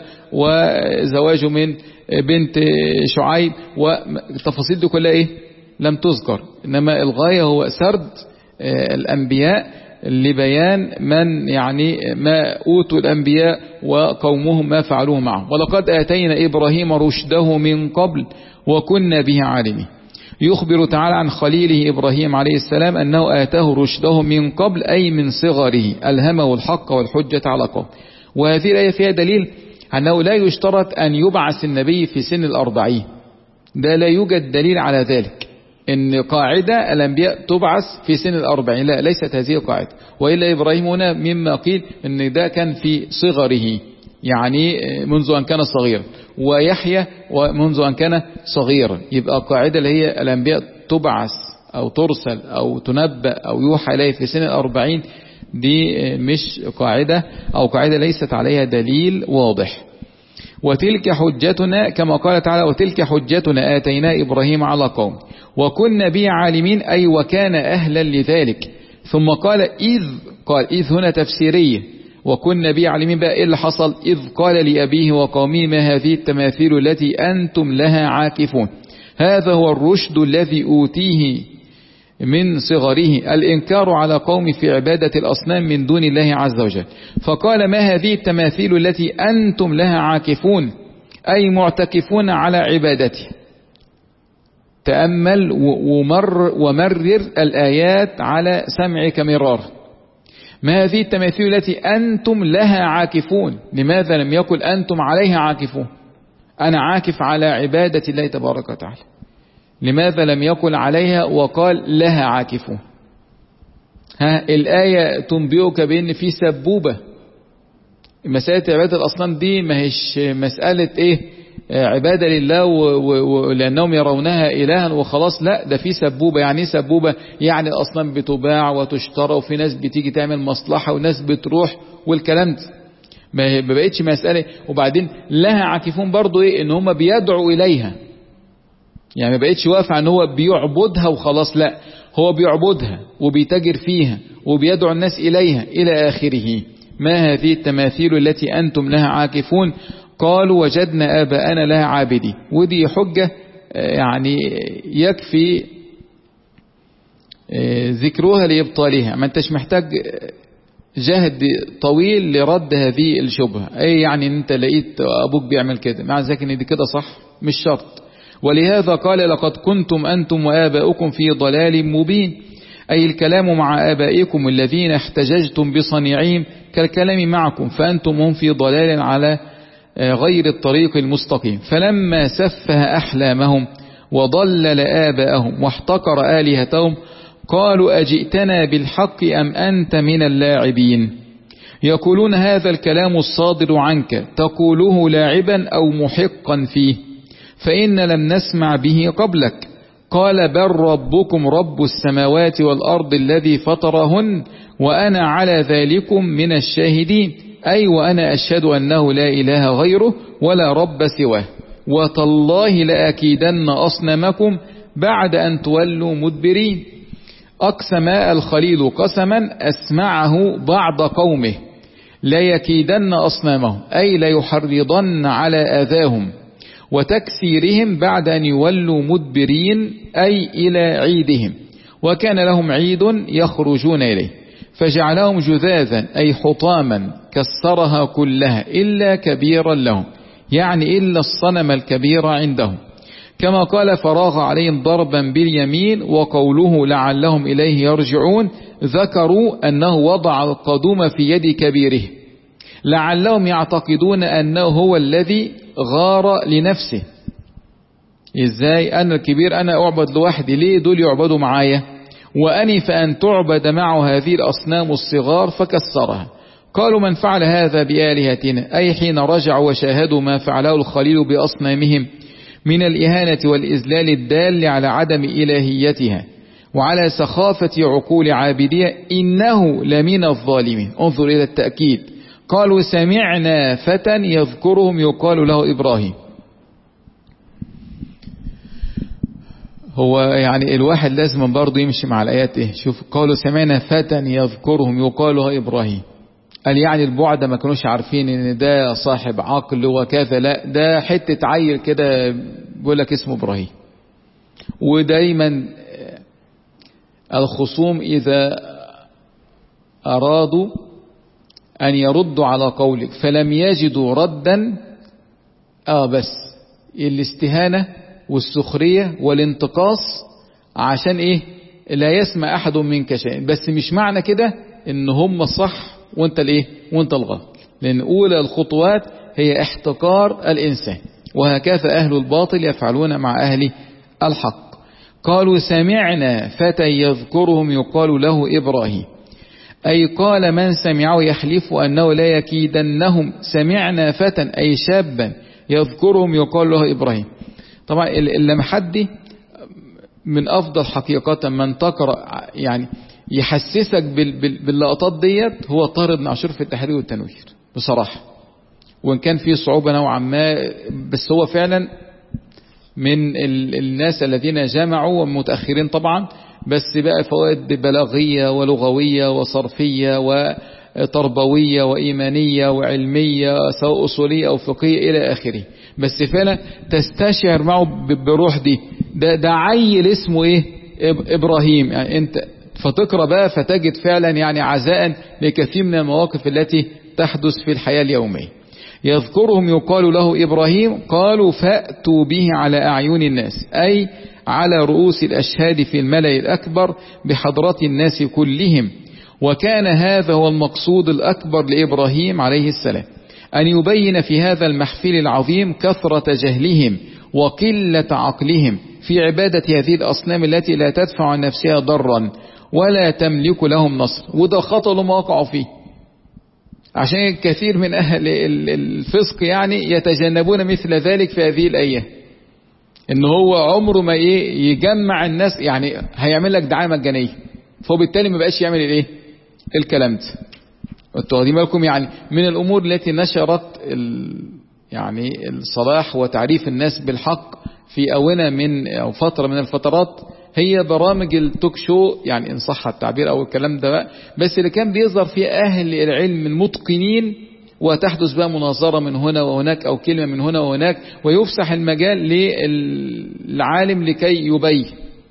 A: وزواجه من بنت شعيب، والتفاصيل دي كلها إيه؟ لم تذكر. إنما الغاية هو سرد الأنبياء لبيان من يعني ما أوتوا الأنبياء وقومهم ما فعلوه معه. ولقد آتينا إبراهيم رشده من قبل وكنا به عالمين. يخبر تعالى عن خليله إبراهيم عليه السلام أنه آتاه رشده من قبل، أي من صغره ألهمه الحق والحجة على قوم. وهذه الآية فيها دليل أنه لا يشترط أن يبعث النبي في سن الأربعين. ده لا يوجد دليل على ذلك، إن قاعدة الأنبياء تبعث في سن الأربعين، لا، ليست هذه القاعدة. وإلا إبراهيم هنا مما قيل إن ده كان في صغره، يعني منذ أن كان صغيرا، ويحيى منذ أن كان صغيرا. يبقى قاعدة اللي هي الأنبياء تبعث أو ترسل أو تنبأ أو يوحى إليه في سن الأربعين، دي مش قاعدة، أو قاعدة ليست عليها دليل واضح. وتلك حجتنا، كما قال تعالى: وتلك حجتنا آتينا إبراهيم على قوم وكنا به عالمين، أي وكان أهلا لذلك. ثم قال إذ، قال إذ هنا تفسيرية، وكنا به عالمين. بقى إيه اللي حصل؟ إذ قال لأبيه وقومه: ما هذه التماثيل التي أنتم لها عاكفون. هذا هو الرشد الذي أوتيه من صغره، الإنكار على قوم في عبادة الأصنام من دون الله عز وجل. فقال: ما هذه التماثيل التي أنتم لها عاكفون، أي معتكفون على عبادته. تأمل ومر ومرر الآيات على سمعك مرار. ما هذه التماثيل التي أنتم لها عاكفون؟ لماذا لم يقل أنتم عليها عاكفون؟ أنا عاكف على عبادة الله تبارك وتعالى. لماذا لم يقل عليها وقال لها عاكفون؟ ها، الآية تنبئك بأن في سبوبة. مسألة عبادة الأصنام دي ما هيش مسألة إيه عبادة لله ولأنهم يرونها إلها وخلاص، لا، ده في سبوبة. يعني سبوبة يعني الأصنام بتباع وتشترى، وفي ناس بتيجي تعمل مصلحة وناس بتروح والكلام ده. ما بقتش مسألة. وبعدين لها عاكفون برضو إيه؟ إن هم بيدعوا إليها. يعني ما بقتش واقفة ان هو بيعبدها وخلاص، لا، هو بيعبدها وبيتاجر فيها وبيدعو الناس إليها إلى آخره. ما هذه التماثيل التي أنتم لها عاكفون؟ قالوا وجدنا آباءنا لها عابدين. ودي حجة يعني يكفي ذكرها لإبطالها، ما انتش محتاج جهد طويل لرد هذه الشبهة. أي يعني انت لقيت أبوك بيعمل كده، مع ذلك ان دي كده صح؟ مش شرط. ولهذا قال: لقد كنتم أنتم وآباؤكم في ضلال مبين، أي الكلام مع آبائكم الذين احتججتم بصنيعهم كالكلام معكم فأنتم هم في ضلال على غير الطريق المستقيم. فلما سفه أحلامهم وضلل آباءهم واحتقر آلهتهم قالوا أجئتنا بالحق أم أنت من اللاعبين. يقولون هذا الكلام الصادر عنك تقوله لاعبا أو محقا فيه، فإن لم نسمع به قبلك. قال بل ربكم رب السماوات والأرض الذي فطرهن وأنا على ذلكم من الشاهدين، أي وأنا أشهد أنه لا إله غيره ولا رب سواه، وتالله لأكيدن أصنامكم بعد أن تولوا مدبرين. أقسم الخليل قسما أسمعه بعض قومه لا يكيدن أصنامهم، أي لا يحرضن على أذاهم وتكسيرهم بعد أن يولوا مدبرين، أي إلى عيدهم، وكان لهم عيد يخرجون إليه، فجعلهم جذاذا أي حطاما كسرها كلها إلا كبيرا لهم، يعني إلا الصنم الكبير عندهم. كما قال فراغ عليهم ضربا باليمين، وقوله لعلهم إليه يرجعون ذكروا أنه وضع القدوم في يد كبيره لعلهم يعتقدون أنه هو الذي غار لنفسه. إزاي أنا الكبير أنا أعبد لوحدي، ليه دول يعبدوا معايا؟ وأنف أن تعبد معه هذه الأصنام الصغار فكسرها. قالوا من فعل هذا بآلهتنا، أي حين رجعوا وشاهدوا ما فعله الخليل بأصنامهم من الإهانة والإذلال الدال على عدم إلهيتها وعلى سخافة عقول عابدية، إنه لمن الظالمين. انظر إلى التأكيد، قالوا سمعنا فتى يذكرهم يقال له إبراهيم. هو يعني الواحد لازم برضه يمشي مع الآيات إيه. شوف قالوا سمعنا فتى يذكرهم يقال له إبراهيم، قال يعني البعد ما كانوش عارفين ان ده صاحب عقل وكذا، لا ده حتة عيل كده بيقول لك اسمه إبراهيم. ودايما الخصوم إذا أرادوا أن يردوا على قولك فلم يجدوا ردا آه بس الاستهانة والسخرية والانتقاص، عشان إيه؟ لا يسمع أحد منك شيء، بس مش معنى كده إن هم الصح وانت الإيه؟ وانت الغلط، لأن أولى الخطوات هي احتقار الإنسان، وهكذا أهل الباطل يفعلون مع أهل الحق. قالوا سمعنا فتى يذكرهم يقال له إبراهيم، أي قال من سمعه يحلف أنه لا يكيدنهم سمعنا فتى أي شابا يذكرهم يقال له إبراهيم. طبعا اللمحدي من أفضل حقيقة من تقرأ يعني يحسسك باللقطات ديت هو طاهر بن عاشور في التحرير والتنوير بصراحة، وإن كان فيه صعوبة نوعا ما، بس هو فعلا من الناس الذين جمعوا ومتأخرين طبعا، بس بقى فوائد بلاغية ولغوية وصرفية وتربوية وإيمانية وعلمية سواء أصولية أو فقهية إلى آخره. بس فعلا تستشعر معه بروح دي، ده, ده عيل اسمه إيه؟ إبراهيم. يعني أنت فتقرأ بقى فتجد فعلا يعني عزاء لكثير من المواقف التي تحدث في الحياة اليومية. يذكرهم يقال له إبراهيم، قالوا فأتوا به على أعين الناس، أي على رؤوس الأشهاد في الملأ الأكبر بحضرة الناس كلهم. وكان هذا هو المقصود الأكبر لإبراهيم عليه السلام، أن يبين في هذا المحفل العظيم كثرة جهلهم وقلة عقلهم في عبادة هذه الأصنام التي لا تدفع عن نفسها ضرا ولا تملك لهم نصر. وده خطأ ما وقعوا فيه، عشان كثير من أهل الفسق يعني يتجنبون مثل ذلك في هذه الأيام، إن هو عمره ما إيه يجمع الناس، يعني هيعمل لك دعاية مجانية، فبالتالي ما بقاش يعمل الإيه الكلام ده. انتوا واخدين بالكم؟ يعني من الأمور التي نشرت يعني الصلاح وتعريف الناس بالحق في أونة من أو فترة من الفترات هي برامج التوك شو، يعني إن صح التعبير أو الكلام ده بقى، بس اللي كان بيظهر فيه أهل العلم المتقنين، وتحدث بقى مناظرة من هنا وهناك أو كلمة من هنا وهناك، ويفسح المجال للعالم لكي يبين.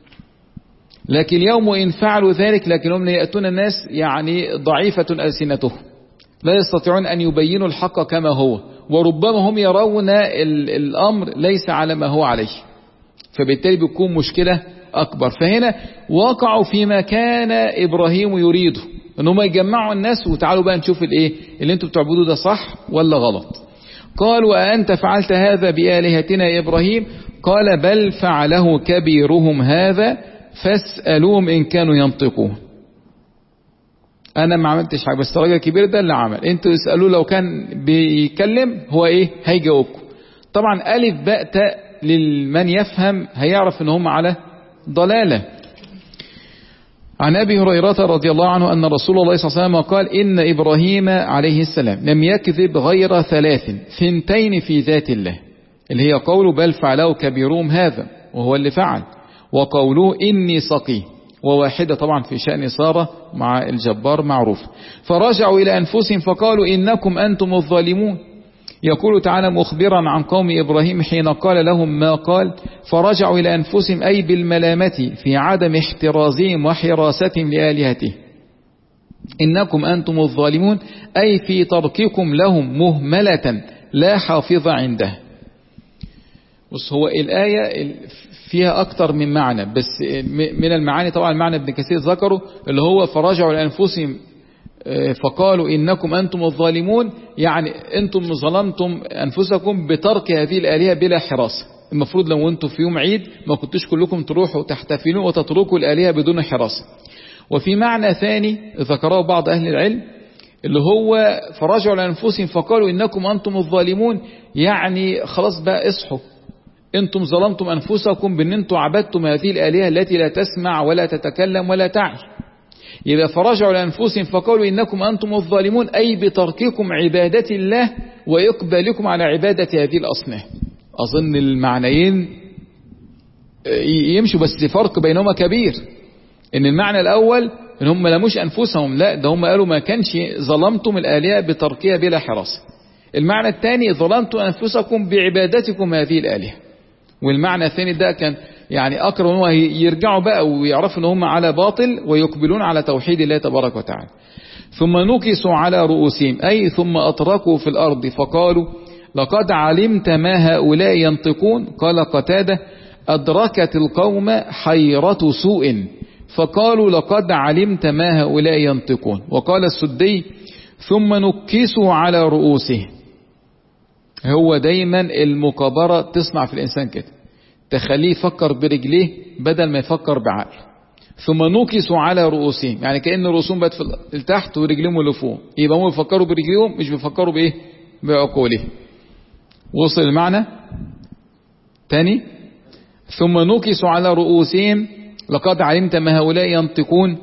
A: لكن اليوم إن فعلوا ذلك لكنهم يأتون الناس يعني ضعيفة ألسنتهم، لا يستطيعون أن يبينوا الحق كما هو، وربما هم يرون الأمر ليس على ما هو عليه، فبالتالي بيكون مشكلة أكبر. فهنا وقعوا فيما كان إبراهيم يريده، ان هم يجمعوا الناس وتعالوا بقى نشوف الايه اللي انتوا بتعبدوه ده صح ولا غلط. قالوا أأنت فعلت هذا بآلهتنا يا إبراهيم؟ قال بل فعله كبيرهم هذا فاسألوهم إن كانوا ينطقون. أنا ما عملتش حاجة، بس الراجل الكبير ده اللي عمل، انتوا اسألوه لو كان بيتكلم هو ايه هيجاوبكم. طبعا ألف باء تاء لمن يفهم هيعرف ان هم على ضلالة. عن أبي هريرة رضي الله عنه أن رسول الله صلى الله عليه وسلم قال إن إبراهيم عليه السلام لم يكذب غير ثلاث، ثنتين في ذات الله، اللي هي قوله بل فعله كبيرهم هذا وهو اللي فعل، وقوله إني سقي، وواحدة طبعا في شأن سارة مع الجبار معروف. فرجعوا إلى أنفسهم فقالوا إنكم أنتم الظالمون. يقول تعالى مخبرا عن قوم إبراهيم حين قال لهم ما قال فرجعوا إلى أنفسهم أي بالملامة في عدم احترازهم وحراستهم لآلهته. إنكم أنتم الظالمون أي في ترككم لهم مهملة لا حافظ عنده. بص هو الآية فيها أكتر من معنى، بس من المعاني طبعا معنى ابن كثير ذكره اللي هو فرجعوا إلى أنفسهم فقالوا إنكم أنتم الظالمون، يعني أنتم ظلمتم أنفسكم بترك هذه الآلهة بلا حراسة. المفروض لو أنتم في يوم عيد ما كنتوش كلكم تروحوا تحتفلوا وتتركوا الآلهة بدون حراسة. وفي معنى ثاني ذكره بعض أهل العلم اللي هو فرجعوا لأنفسهم فقالوا إنكم أنتم الظالمون، يعني خلاص بقى اصحوا، أنتم ظلمتم أنفسكم بأن أنتم عبدتم هذه الآلهة التي لا تسمع ولا تتكلم ولا تعي. إذا فرجعوا لأنفسهم فقالوا إنكم أنتم الظالمون أي بترككم عبادة الله وإقبالكم على عبادة هذه الأصنام. أظن المعنيين يمشوا، بس فرق بينهما كبير. إن المعنى الأول إن هم لموش أنفسهم، لا ده هم قالوا ما كانش ظلمتم الآلهة بتركها بلا حراسة. المعنى الثاني ظلمتم أنفسكم بعبادتكم هذه الآلهة. والمعنى الثاني ده كان يعني أقرب أنه يرجعوا بقى ويعرفوا أن هم على باطل ويقبلون على توحيد الله تبارك وتعالى. ثم نكسوا على رؤوسهم أي ثم أطرقوا في الأرض فقالوا لقد علمت ما هؤلاء ينطقون. قال قتادة أدركت القوم حيرة سوء فقالوا لقد علمت ما هؤلاء ينطقون. وقال السدي ثم نكسوا على رؤوسهم. هو دايما المكابرة تصنع في الإنسان كده، تخليه يفكر برجليه بدل ما يفكر بعقله. ثم نكسوا على رؤوسهم يعني كأن رؤوسهم بقت في تحت ورجلهم اللي فوق، يبقى هم بيفكروا برجليهم مش بيفكروا بإيه بعقولهم. وصل المعنى تاني؟ ثم نكسوا على رؤوسهم لقد علمت ما هؤلاء ينطقون.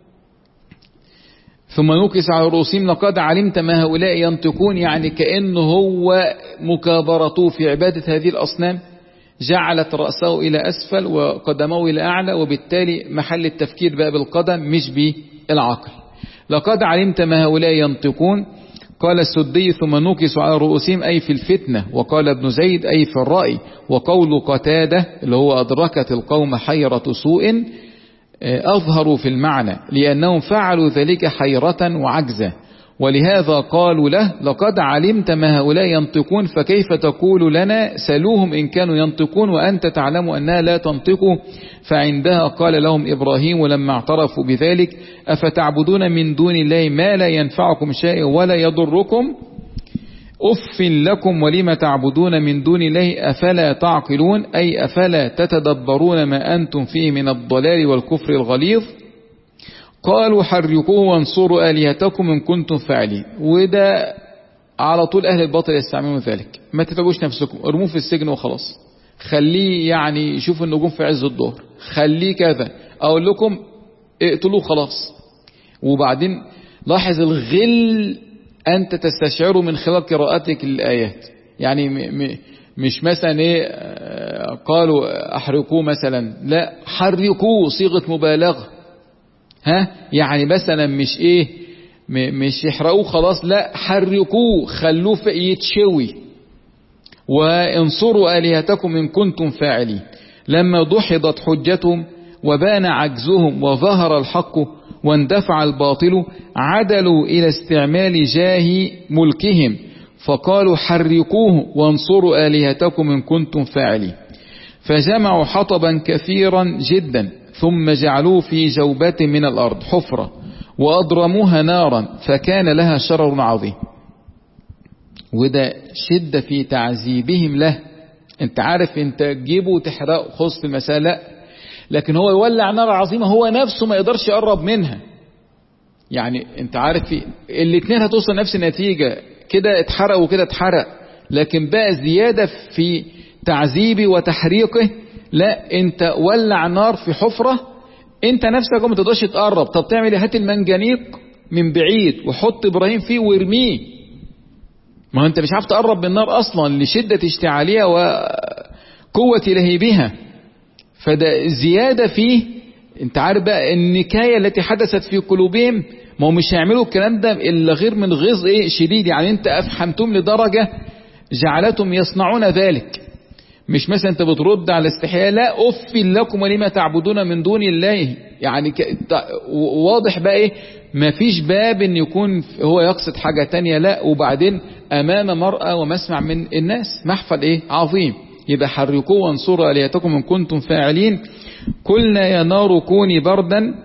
A: ثم نكس على رؤوسهم لقد علمت ما هؤلاء ينطقون، يعني كأنه هو مكابرته في عبادة هذه الأصنام جعلت رأسه إلى أسفل وقدمه إلى أعلى، وبالتالي محل التفكير بقى بالقدم مش بالعقل. لقد علمت ما هؤلاء ينطقون. قال السدي ثم نكس على رؤوسهم أي في الفتنة. وقال ابن زيد أي في الرأي. وقول قتادة اللي هو أدركت القوم حيرة سوء أظهروا في المعنى لأنهم فعلوا ذلك حيرة وعجزة، ولهذا قالوا له لقد علمت ما هؤلاء ينطقون فكيف تقول لنا سلوهم إن كانوا ينطقون وأنت تعلم أنها لا تنطق. فعندها قال لهم إبراهيم لما اعترفوا بذلك أفتعبدون من دون الله ما لا ينفعكم شيء ولا يضركم أف لكم ولم تعبدون من دون الله أفلا تعقلون أي أفلا تتدبرون ما أنتم فيه من الضلال والكفر الغليظ. قالوا حرقوه وانصروا آلهتكم إن كنتم فاعلين. وده على طول أهل الباطل يستعملون ذلك، ما تتعبوش نفسكم، ارموه في السجن وخلاص، خليه يعني يشوف النجوم في عز الظهر، خليه كذا، أقول لكم اقتلوه خلاص. وبعدين لاحظ الغل أنت تستشعره من خلال قراءتك للآيات، يعني م م مش مثلا ايه قالوا احرقوه مثلا، لا حرقوه صيغة مبالغة، ها يعني مثلا مش ايه مش يحرقوه خلاص، لا حرقوه خلوه يتشوي. وانصروا آلهتكم إن كنتم فاعلين. لما دحضت حجتهم وبان عجزهم وظهر الحق واندفع الباطل عدلوا إلى استعمال جاه ملكهم فقالوا حرقوه وانصروا آلهتكم إن كنتم فاعلين. فجمعوا حطبا كثيرا جدا ثم جعلوه في جوبة من الأرض حفرة وأضرموها نارا فكان لها شرر عظيم. وده شدة في تعذيبهم له. انت عارف انت تجيبه وتحرقه خص المسألة، لا، لكن هو يولع نار عظيمة هو نفسه ما يقدرش يقرب منها. يعني انت عارف في الاثنين هتوصل نفس النتيجة، كده اتحرق وكده اتحرق، لكن بقى زيادة في تعذيبه وتحريقه، لا، انت ولع نار في حفرة انت نفسك ما تقدرش تقرب. طب تعمل ايه؟ هات المنجنيق من بعيد وحط ابراهيم فيه وارميه، ما هو انت مش عارف تقرب بالنار اصلا لشدة اشتعالها وقوة لهيبها. فده زيادة فيه. انت عارف بقى النكاية التي حدثت في قلوبهم، ما هو مش هيعملوا الكلام ده الا غير من غيظ ايه شديد. يعني انت افحمتم لدرجة جعلتهم يصنعون ذلك. مش مثلا انت بترد على استحياء، لا، اف لكم ولما تعبدون من دون الله. يعني ك... واضح بقى ايه، ما فيش باب ان يكون هو يقصد حاجة تانية، لا، وبعدين امام مرأة ومسمع من الناس، محفل ايه عظيم. يبقى حرقوه وانصروا آلهتكم ان كنتم فاعلين. قلنا يا نار كوني بردا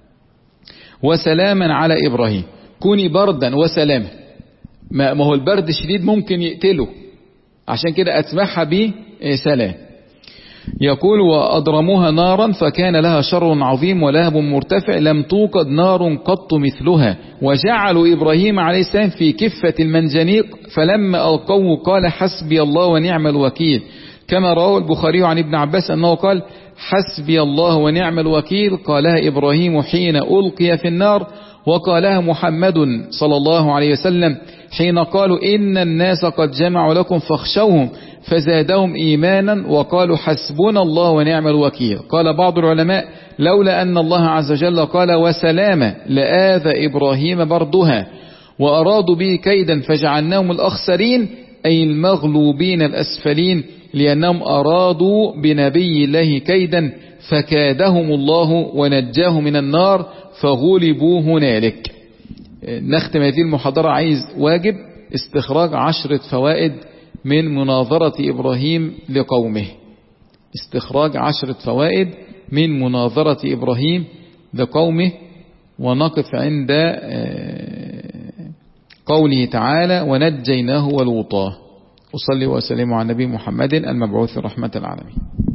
A: وسلاما على ابراهيم. كوني بردا وسلاما، ما هو البرد الشديد ممكن يقتله، عشان كده اتبعها به سلام. يقول وأضرموها نارا فكان لها شر عظيم ولهب مرتفع لم توقد نار قط مثلها. وجعلوا إبراهيم عليه السلام في كفة المنجنيق فلما ألقوه قال حسبي الله ونعم الوكيل، كما رواه البخاري عن ابن عباس أنه قال حسبي الله ونعم الوكيل قالها إبراهيم حين ألقي في النار، وقالها محمد صلى الله عليه وسلم حين قالوا إن الناس قد جمعوا لكم فاخشوهم فزادهم إيمانا وقالوا حسبنا الله ونعم الوكيل. قال بعض العلماء لولا أن الله عز وجل قال وسلامة لآذى إبراهيم بردها، وأرادوا به كيدا فجعلناهم الأخسرين أي المغلوبين الأسفلين، لأنهم أرادوا بنبي الله كيدا فكادهم الله ونجاه من النار فغلبوا هنالك. نختم هذه المحاضرة، عايز واجب استخراج عشرة فوائد من مناظرة إبراهيم لقومه. استخراج عشرة فوائد من مناظرة إبراهيم لقومه. ونقف عند قوله تعالى ونجيناه ولوطا. أصلي وأسلم على النبي محمد المبعوث رحمة العالمين.